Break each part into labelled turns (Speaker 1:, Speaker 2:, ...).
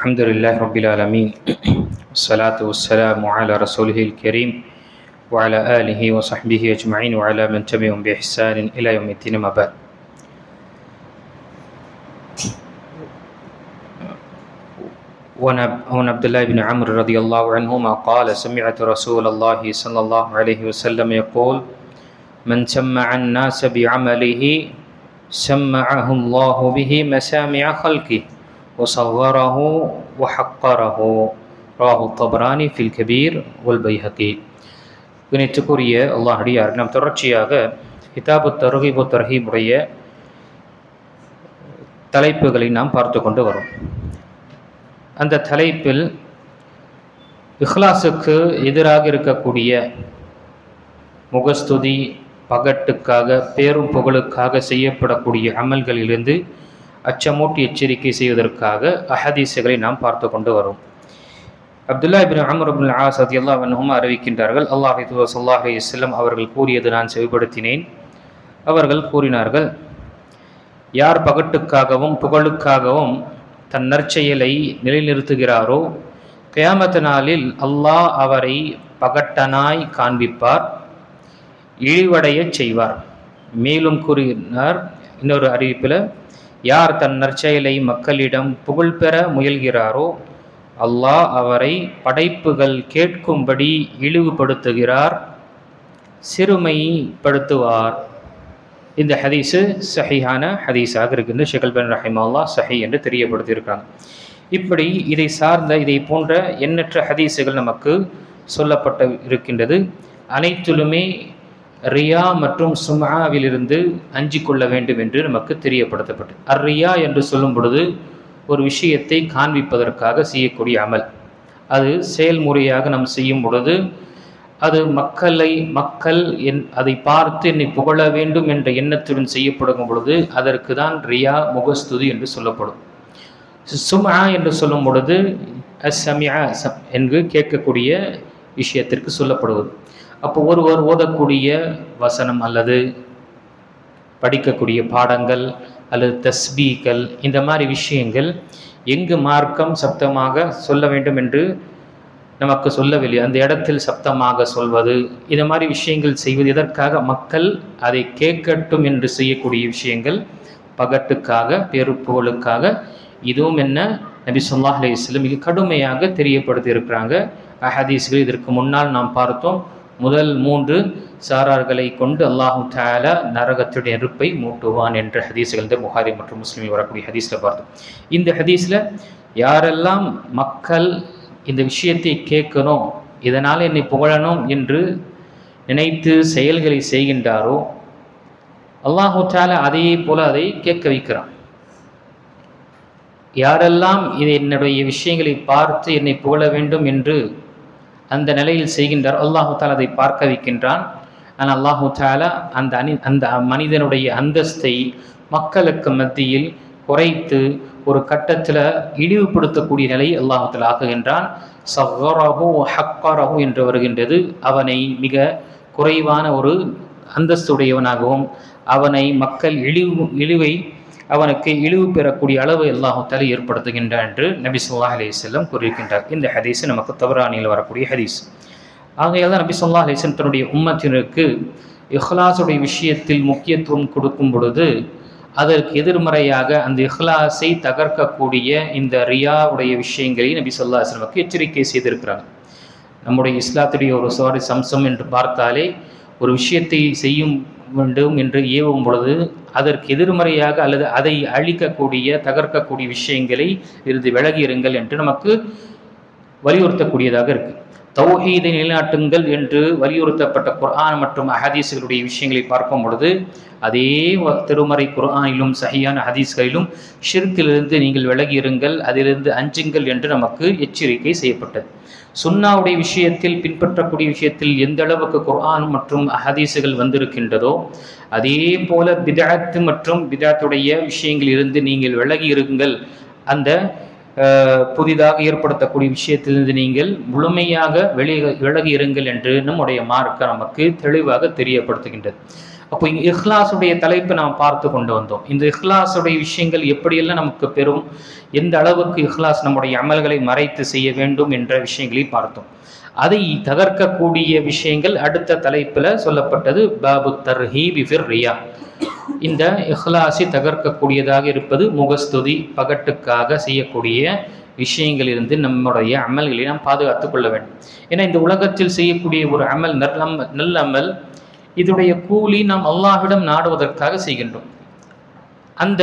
Speaker 1: الحمد لله رب العالمين والصلاة والسلام على رسوله الكريم وعلى آله وصحبه أجمعين وعلى من تبعهم بإحسان إلى يوم الدين ما بعد. وعن عبد الله بن عمرو رضي الله عنهما قال سمعت رسول الله صلى الله عليه وسلم يقول من سمع الناس بعمله سمعه الله به مسامع خلقه وصغره وحقره رواه الطبراني في الكبير والبيهقي. கணித்துக்குரிய அல்லாஹ் அடியார், நாம் தொடர்ச்சியாக கிதாபு தர்கீப் தர்ஹீப் உடைய தலைப்புகளை நாம் பார்த்து கொண்டு வரோம். அந்த தலைப்பில் இஹ்லாஸுக்கு எதிராக இருக்கக்கூடிய முகஸ்துதி, பகட்டுக்காக, பேரும் புகழுக்காக செய்யப்படக்கூடிய அமல்களிலிருந்து அச்சமூட்டி எச்சரிக்கை செய்வதற்காக அஹதீஸுகளை நாம் பார்த்து கொண்டு வரோம். Abdullah ibn Amr ibn As ரலியல்லாஹு அன்ஹுமா அறிவிக்கின்றார்கள், அல்லாஹ் ஸல்லல்லாஹு அலைஹி வஸல்லம் அவர்கள் கூறியது நான் செவிப்படுத்தினேன். அவர்கள் கூறினார்கள், யார் பகட்டுக்காகவும் புகழுக்காகவும் தன் நற்செயலை நிலைநிறுத்துகிறாரோ கியாமத் நாளில் அல்லாஹ் அவரை பகட்டனாய் காண்பிப்பார், இழிவடைய செய்வார். மேலும் கூறினார் இன்னொரு அறிவிப்பில், யார் தன் நற்செயலை மக்களிடம் புகழ் பெற முயல்கிறாரோ அல்லாஹ் அவரை படைப்புகள் கேட்கும்படி இழிவுபடுத்துகிறார், சிறுமைப்படுத்துவார். இந்த ஹதீஸு சஹீஹான ஹதீஸாக இருக்கின்ற ஷேக் அல்பானி ரஹிமஹுல்லாஹ் சஹீஹ் என்று தெரியப்படுத்தியிருக்கிறாங்க. இப்படி இதை சார்ந்த இதை போன்ற எண்ணற்ற ஹதீஸுகள் நமக்கு சொல்லப்பட்டு இருக்கின்றது. அனைத்திலுமே ரியா மற்றும் சும்ஆவிலிருந்து அஞ்சிக் கொள்ள வேண்டும் என்று நமக்கு தெரியப்படுத்தப்பட்டது. ரியா என்று சொல்லும் பொழுது ஒரு விஷயத்தை காண்பிப்பதற்காக செய்யக்கூடிய அமல், அது செயல்முறையாக நாம் செய்யும் பொழுது அது மக்கள் அதை பார்த்து என்னை புகழ வேண்டும் என்ற எண்ணத்துடன் செய்யப்படும் பொழுது அதற்கு தான் ரியா, முகஸ்துதி என்று சொல்லப்படும். சும்ஆ என்று சொல்லும் பொழுது அஸ்ஸமிஅ என்று கேட்கக்கூடிய விஷயத்திற்கு சொல்லப்படுவது. அப்போ ஒருவர் ஓதக்கூடிய வசனம் அல்லது படிக்கக்கூடிய பாடங்கள் அல்லது தஸ்பீகள், இந்த மாதிரி விஷயங்கள் எங்கு மார்க்கம் சப்தமாக சொல்ல வேண்டும் என்று நமக்கு சொல்லவில்லை, அந்த இடத்தில் சப்தமாக சொல்வது, இந்த மாதிரி விஷயங்கள் செய்வது எதற்காக? மக்கள் அதை கேட்கட்டும் என்று செய்யக்கூடிய விஷயங்கள், பகட்டுக்காக, பெருப்புகளுக்காக. இதுவும் என்ன, நபி ஸல்லல்லாஹு அலைஹி வஸல்லம் மிக கடுமையாக தெரியப்படுத்தி இருக்கிறாங்க. அஹதீஸ்கள் இதற்கு முன்னால் நாம் பார்த்தோம். முதல் 3 சாரார்களை கொண்டு அல்லாஹு தஆலா நரகத்துடைய நெருப்பை மூட்டுவான் என்ற ஹதீஸ்கள் இந்த புகாரி மற்றும் முஸ்லிமில் வரக்கூடிய ஹதீஸில் பார்த்தோம். இந்த ஹதீஸில் யாரெல்லாம் மக்கள் இந்த விஷயத்தை கேட்கணும், இதனால் என்னை புகழணும் என்று நினைத்து செயல்களை செய்கின்றாரோ அல்லாஹு தஆலா அதே போல அதை கேட்க வைக்கிறான். யாரெல்லாம் இதை என்னுடைய விஷயங்களை பார்த்து என்னை புகழ வேண்டும் என்று அந்த நிலையில் செய்கின்றார், அல்லாஹு தஆலா அதை பார்க்க வைக்கின்றான். ஆனால் அல்லாஹு தஆலா அந்த மனிதனுடைய அந்தஸ்தை மக்களுக்கு மத்தியில் குறைத்து ஒரு கட்டத்தில் இழிவுபடுத்தக்கூடிய நிலை அல்லாஹு தஆலா ஆக்குகின்றான். ஸகரஹு ஹக்கரஹு என்று வருகின்றது. அவனை மிக குறைவான ஒரு அந்தஸ்துடையவனாகவும் அவனை மக்கள் அவனுக்கு இழிவு பெறக்கூடிய அளவு அல்லாஹு தஆலா ஏற்படுத்துகின்றான் என்று நபி ஸல்லல்லாஹு அலைஹி வஸல்லம் கூறியிருக்கின்றார். இந்த ஹதீஸ் நமக்கு தபரானியில் வரக்கூடிய ஹதீஸ். ஆகையால் தான் நபி ஸல்லல்லாஹு அலைஹி வஸல்லம் தன்னுடைய உம்மத்தினருக்கு இஹ்லாஸுடைய விஷயத்தில் முக்கியத்துவம் கொடுக்கும் பொழுது அதற்கு எதிர்மறையாக அந்த இஹ்லாஸை தகர்க்கக்கூடிய இந்த ரியாவுடைய விஷயங்களை நபி ஸல்லல்லாஹு அலைஹி வஸல்லம் எச்சரிக்கை செய்திருக்கிறாங்க. நம்முடைய இஸ்லாத்துடைய ஒரு அம்சம் என்று பார்த்தாலே, ஒரு விஷயத்தை செய்யும் வேண்டும் என்று ஏவும் பொழுது அதற்கு எதிர்மறையாக அல்லது அதை அழிக்கக்கூடிய, தகர்க்கக்கூடிய விஷயங்களை இருந்து விலகி இருங்கள் என்று நமக்கு வலியுறுத்தக்கூடியதாக இருக்கு. தௌஹீதை நிலைநாட்டுங்கள் என்று வலியுறுத்தப்பட்ட குர்ஆன் மற்றும் அஹதீஸ்களுடைய விஷயங்களை பார்க்கும் பொழுது அதே திருமறை குர்ஆனிலும் சஹீஹான ஹதீஸ்களிலும் ஷிர்க்கிலிருந்து நீங்கள் விலகி இருங்கள், அதிலிருந்து அஞ்சுங்கள் என்று நமக்கு எச்சரிக்கை செய்யப்பட்டது. சுன்னாவுடைய விஷயத்தில், பின்பற்றக்கூடிய விஷயத்தில் எந்த அளவுக்கு குர்ஆன் மற்றும் அஹதீஸுகள் வந்திருக்கின்றதோ அதே போல பித்அத் மற்றும் பித்அத்துடைய விஷயங்களிலிருந்து நீங்கள் விலகி இருங்கள், அந்த புதிதாக ஏற்படுத்தக்கூடிய விஷயத்திலிருந்து நீங்கள் முழுமையாக விலகி இருங்கள் என்று நம்முடைய மார்க்கம் நமக்கு தெளிவாக தெரியப்படுத்துகின்றது. அப்போ இங்கே இஹ்லாஸுடைய தலைப்பை நாம் பார்த்து கொண்டு வந்தோம். இந்த இஹ்லாஸுடைய விஷயங்கள் எப்படியெல்லாம் நமக்கு பெறும், எந்த அளவுக்கு இஹ்லாஸ் நம்முடைய அமல்களை மறைத்து செய்ய வேண்டும் என்ற விஷயங்களை பார்த்தோம். அதை தகர்க்கக்கூடிய விஷயங்கள் அடுத்த தலைப்பில் சொல்லப்பட்டது. பாபு தர்ஹீபி ஃபிர் ரியா, இந்த இஹ்லாஸை தகர்க்கக்கூடியதாக இருப்பது முகஸ்துதி, பகட்டுக்காக செய்யக்கூடிய விஷயங்களிலிருந்து நம்முடைய அமல்களை நாம் பாதுகாத்து கொள்ள வேண்டும். ஏன்னா இந்த உலகத்தில் செய்யக்கூடிய ஒரு அமல் நல்ல அமல், இதனுடைய கூலி நாம் அல்லாஹ்விடம் நாடுவதற்காக செய்கின்றோம். அந்த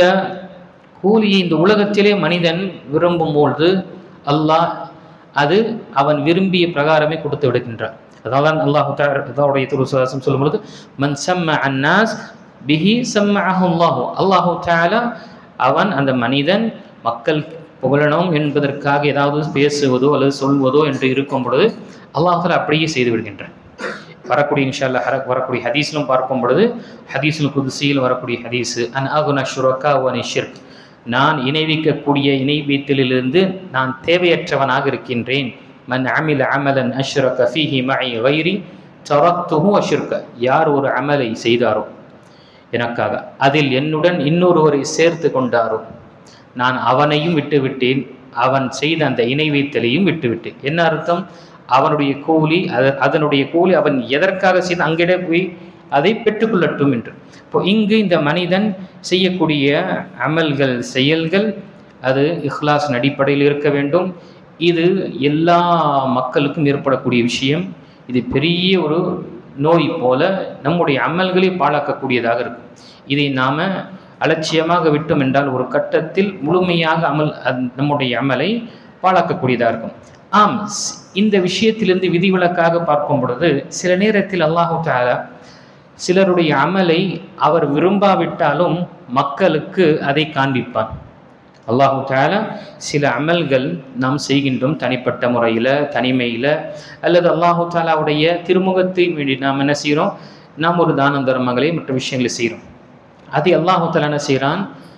Speaker 1: கூலியை இந்த உலகத்திலே மனிதன் விரும்பும் பொழுது அல்லாஹ் அது அவன் விரும்பிய பிரகாரமே கொடுத்து விடுகின்றான். அதனால்தான் அல்லாஹுடைய திருசுவாசம் சொல்லும் பொழுது மன் சம்ம அன்னாஸ் பிஹி சம்மஅஹு அல்லாஹு, அல்லாஹு தஆலா அவன் அந்த மனிதன் மக்கள் புகழணும் என்பதற்காக ஏதாவது பேசுவதோ அல்லது சொல்வதோ என்று இருக்கும் பொழுது அல்லாஹ் தஆலா அப்படியே செய்து விடுகின்றான். வரக்கூடிய இன்ஷா அல்லாஹ் வரக்கூடிய ஹதீஸிலும் பார்க்கும் பொழுது ஹதீஸுல் குத்ஸியில் வரக்கூடிய ஹதீஸு அன் அகுன ஷுரகா வ நிஷ்ர்க், நான் இணைவிக்கக்கூடிய இணை வைத்தலிலிருந்து நான் தேவையற்றவனாக இருக்கின்றேன். மன் அமில அமலன் அஷ்ரக ஃபீஹி மஇ கைரி தரக்துஹு அஷ்ரக, யார் ஒரு அமலை செய்தாரோ எனக்காக அதில் என்னுடன் இன்னொருவரை சேர்த்து கொண்டாரோ நான் அவனையும் விட்டுவிட்டேன், அவன் செய்த அந்த இணை வைத்தலையும் விட்டுவிட்டேன். என்ன அர்த்தம்? அவனுடைய கூலி அதனுடைய கூலி அவன் எதற்காக செய்து அங்கிட போய் அதை பெற்றுக்கொள்ளட்டும் என்று. இப்போ இங்கு இந்த மனிதன் செய்யக்கூடிய அமல்கள் செயல்கள் அது இஹ்லாஸின் அடிப்படையில் இருக்க வேண்டும். இது எல்லா மக்களுக்கும் ஏற்படக்கூடிய விஷயம். இது பெரிய ஒரு நோய் போல நம்முடைய அமல்களை பாழாக்கக்கூடியதாக இருக்கும். இதை நாம் அலட்சியமாக விட்டோம் என்றால் ஒரு கட்டத்தில் முழுமையாக நம்முடைய அமலை பாழாக்கக்கூடியதாக இருக்கும். ஆம், இந்த விஷயத்திலிருந்து விதிவிலக்காக பார்க்கும் பொழுது சில நேரத்தில் அல்லாஹு தஆலா சிலருடைய அமலை அவர் விரும்பாவிட்டாலும் மக்களுக்கு அதை காண்பிப்பான். அல்லாஹு தஆலா சில அமல்கள் நாம் செய்கின்றோம் தனிப்பட்ட முறையில், தனிமையில், அல்லது அல்லாஹு தஆலாவுடைய திருமுகத்தை வேண்டி நாம் என்ன செய்கிறோம், நாம் ஒரு தான தர்மங்களை மற்ற விஷயங்களை செய்கிறோம். அதை அல்லாஹு தஆலா என்ன செய்கிறான்,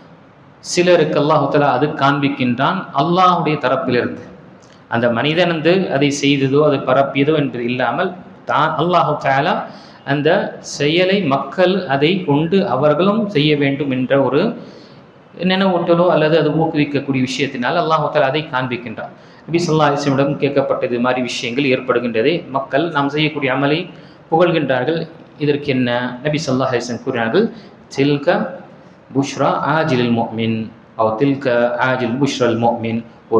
Speaker 1: சிலருக்கு அல்லாஹு தஆலா அது காண்பிக்கின்றான் அல்லாஹுடைய தரப்பிலிருந்து. அந்த மனிதன் அதை செய்ததோ அது பரப்பியதோ என்று இல்லாமல் தான் அல்லாஹு தஆலா அந்த செயலை மக்கள் அதை கொண்டு அவர்களும் செய்ய வேண்டும் என்ற ஒரு நினைவூட்டலோ அல்லது அது ஊக்குவிக்கக்கூடிய விஷயத்தினால் அல்லாஹு தஆலா அதை காண்பிக்கின்றான். நபி ஸல்லல்லாஹு அலைஹி வஸல்லம் கேட்கப்பட்டது இது மாதிரி விஷயங்கள் ஏற்படுகின்றதே, மக்கள் நாம் செய்யக்கூடிய அமலை புகழ்கின்றார்கள். இதற்கு என்ன? நபி ஸல்லல்லாஹு அலைஹி வஸல்லம் கூறினார்கள், தில்க புஷ்ரா ஆஜில் முஃமின் அவ் தில்க ஆஜில் புஷ்ரல் முஃமின், ஒரு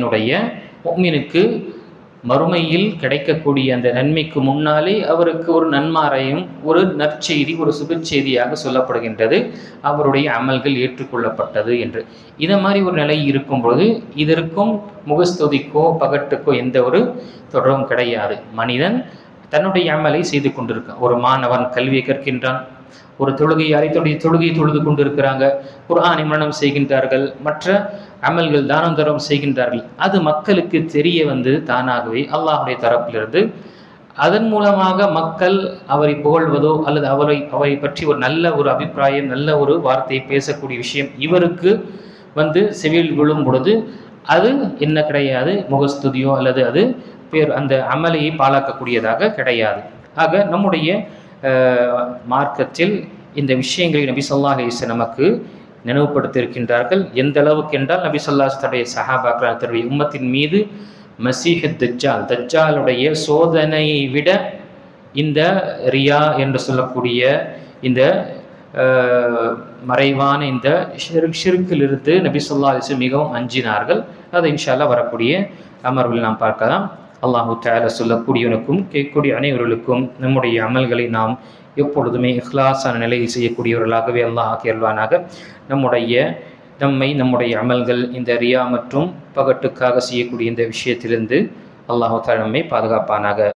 Speaker 1: முஃமினுக்கு மறுமையில் கிடைக்கக்கூடிய அந்த நன்மைக்கு முன்னாலே அவருக்கு ஒரு நன்மாரையும் ஒரு நற்செய்தி, ஒரு சுபச்செய்தியாக சொல்லப்படுகின்றது, அவருடைய அமல்கள் ஏற்றுக்கொள்ளப்பட்டது என்று. இதை மாதிரி ஒரு நிலை இருக்கும் பொழுது இதற்கும் முகஸ்துதிக்கோ பகட்டுக்கோ எந்த ஒரு தொடரும் கிடையாது. மனிதன் தன்னுடைய அமலை செய்து கொண்டிருக்கான். ஒரு மாணவன் கல்வியை கற்கின்றான், ஒரு தொழுகையாளி தொழுகையை தொழுது கொண்டிருக்கிறாங்க, குர்ஆனை மனனம் செய்கின்றார்கள், மற்ற அமல்கள் தானம் தரம் செய்கின்றார்கள். அது மக்களுக்கு தெரிய தானாகவே அல்லாஹுடைய தரப்பிலிருந்து அதன் மூலமாக மக்கள் அவரை புகழ்வதோ அல்லது அவரை பற்றி ஒரு நல்ல ஒரு அபிப்பிராயம், நல்ல ஒரு வார்த்தையை பேசக்கூடிய விஷயம் இவருக்கு செவியில் விழும் பொழுது அது என்ன கிடையாது, முகஸ்துதியோ அல்லது அது அந்த அமலையை பாழாக்கக்கூடியதாக கிடையாது. ஆக நம்முடைய மார்க்கத்தில் இந்த விஷயங்களை நபி ஸல்லல்லாஹு அலைஹி வஸல்லம் நமக்கு நினைவுபடுத்தியிருக்கின்றார்கள். எந்த அளவுக்கு என்றால் நபி ஸல்லல்லாஹு அலைஹி வஸல்லம் சஹாபாக்கள் தன்னுடைய உம்மத்தின் மீது மஸீஹ் தஜ்ஜாலுடைய சோதனையை விட இந்த ரியா என்று சொல்லக்கூடிய இந்த மறைவான இந்த ஷிர்கிலிருந்து நபி ஸல்லல்லாஹு அலைஹி வஸல்லம் மிகவும் அஞ்சினார்கள். அதை இன்ஷா அல்லாஹ் வரக்கூடிய அமர்வில் நாம் பார்க்கலாம். அல்லாஹு தஆலா சொல்லக்கூடியவனுக்கும் கேட்கக்கூடிய அனைவர்களுக்கும் நம்முடைய அமல்களை நாம் எப்பொழுதுமே இஹ்லாஸான நிலையில் செய்யக்கூடியவர்களாகவே அல்லாஹ் ஆக்கியல்வானாக. நம்முடைய அமல்கள் இந்த ரியா மற்றும் பகட்டுக்காக செய்யக்கூடிய இந்த விஷயத்திலிருந்து அல்லாஹு தஆலா நம்மை பாதுகாப்பானாக.